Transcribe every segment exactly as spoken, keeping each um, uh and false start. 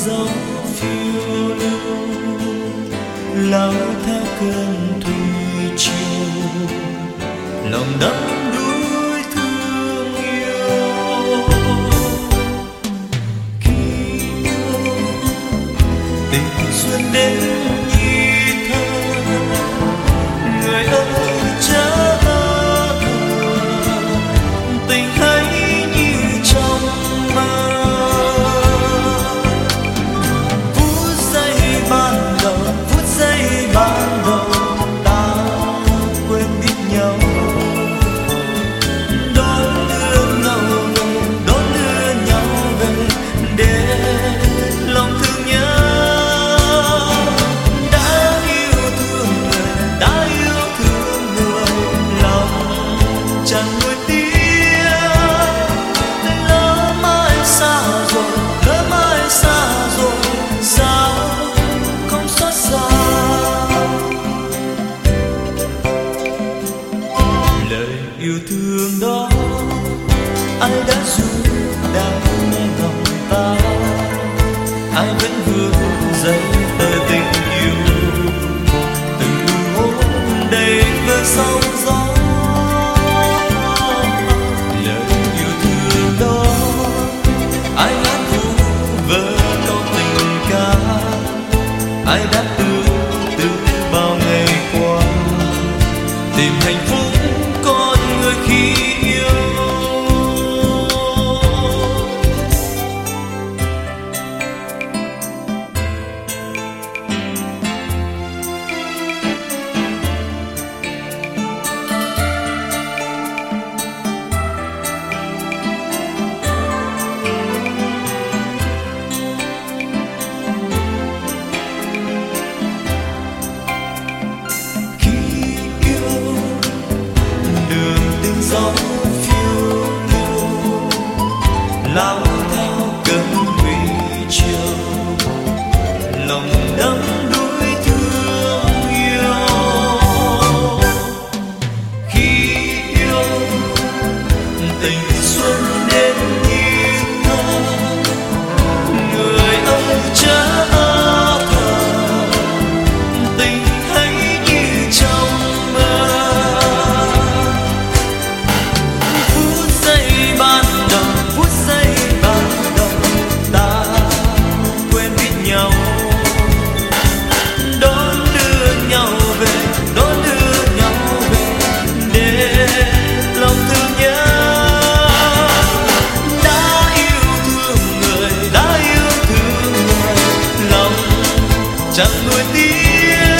gió phiêu lưu lao theo cơn thủy triều, lòng đắm đuối thương yêu. Khi yêu tình xuân đến như thơ, người ơi chớ tình hãy như trong mơ. Phút giây ban đầu, phút giây ban đầu ta quên biết nhau, đón đưa nhau về, đón đưa nhau về để lòng thương nhớ. Đã yêu thương người, đã yêu thương người, lòng chẳng nuối tiếc. Lỡ mãi xa rồi, lỡ mãi xa rồi, sao không xót xa. Lời yêu thương đó ai đã ru đam mê lòng ta, ai vẫn vương dậy tờ tình yêu từng nụ hôn đầy vơi sóng gió. Lời yêu thương đó ai hát vu vơ câu tình ca, ai đã từ từ bao ngày qua tìm hạnh phúc con người khi yêu. Khi yêu đường tình gió phiêu lưu lao theo cơn thủy triều, lòng đắm đuối thương yêu. Khi yêu tình xuân đến như thơ, người ơi chớ thờ tình hãy như trong mơ. Phút giây ban đầu, phút giây ban đầu ta quên biết nhau, đón đưa nhau về, đón đưa nhau về để lòng thương nhớ. Đã yêu thương người, đã yêu thương người, lòng chẳng nuối tiếc.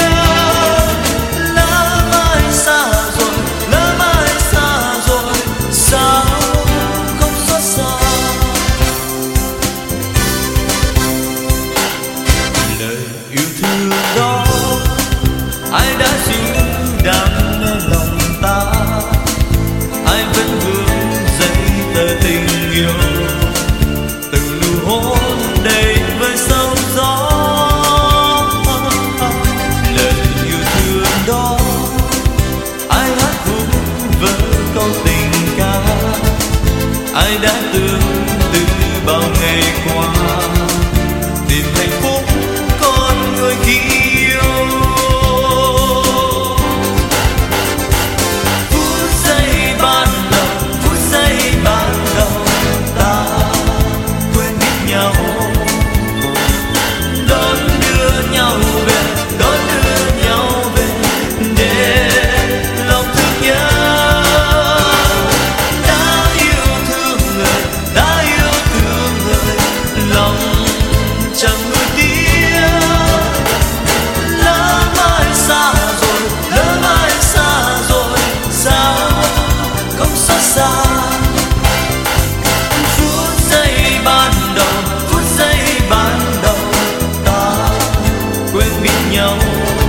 Lỡ mãi xa rồi, lỡ mãi xa rồi, sao không xót xa. Lời yêu thương đó ai đã dịu đam mê lòng ta, ai vẫn vương dậy tờ tình yêu từng nụ hôn đầy vơi sóng gió. Lời yêu thương đó ai hát vu vơ câu tình ca, ai đã từng từ bao ngày qua tìm hạnh phúc con người khi yêu. Phút giây ban đầu, phút giây ban đầu ta quên biết nhau, đón đưa nhau về, đón đưa nhau về để lòng thương nhớ. Đã yêu thương người, đã yêu thương người, lòng chẳng nuối tiếc. Lỡ mãi xa rồi, lỡ mãi xa rồi, sao không xót xa. Phút giây ban đầu, phút giây ban đầu ta quên biết nhau,